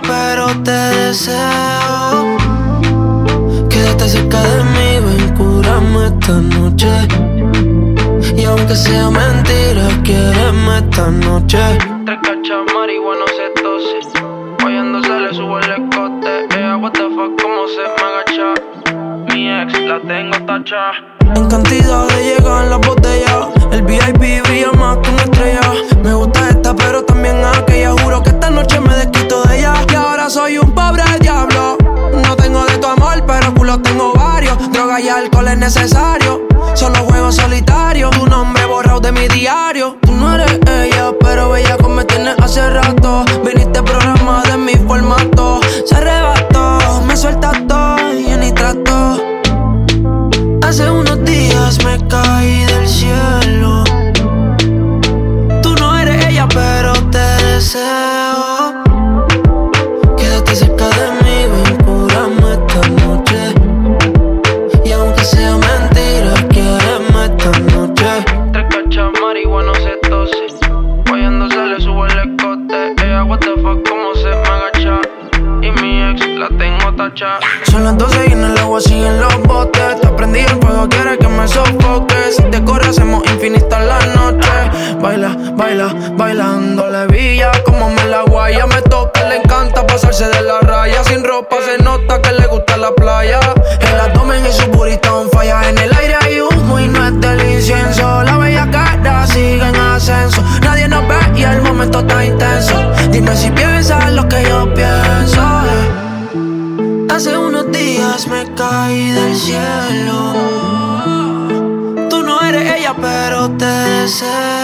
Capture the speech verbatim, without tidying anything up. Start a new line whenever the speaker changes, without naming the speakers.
pero te deseo. Quédate cerca de mí, ven, cúrame esta noche. Y aunque sea mentira, quiéreme esta noche.
Tres cachas, marihuana, se tose. Fallando se le sube el escote. Ella, what the fuck, cómo se me agacha. Mi ex, la tengo tacha.
En cantidad de llegar en la botella. El V I P brilla más que una estrella. Me gusta esta, pero también aquella. Juro que esta noche me desquito de ella. Y ahora soy un pobre diablo. No tengo de tu amor, pero culo tengo varios. Droga y alcohol es necesario. Solo juego solitario. Tu nombre borrado de mi diario. Tú no eres ella, pero bella como me tienes hace rato. Viniste programada en mi formato. Se arrebató, me suelta todo y ni trato. Hace unos días me caí del cielo. Tú no eres ella, pero te deseo. Quédate cerca de mí, ven, cúrame esta noche. Y aunque sea mentira, quiéreme esta noche.
Tres cachas, marihuana, se tose. Fallando se le sube el escote. Ella, what the fuck, cómo se me agacha. Y mi ex, la tengo tacha.
Son las doce y en el agua siguen los botes. Te prendí el fuego, quieres que me sofoque. Si te corre hacemos infinita la noche. Baila, baila, bailando la villa. Como me la guaya, me toca, le encanta pasarse de la raya. Sin ropa se nota que le gusta la playa. El abdomen y su burita on falla. En el aire hay humo y no es del incienso. La bella cara sigue en ascenso. Nadie nos ve y el momento está intenso. Dime si piensas lo que yo pienso. eh. Hace unos días me caí del cielo. Tú no eres ella, pero te deseo.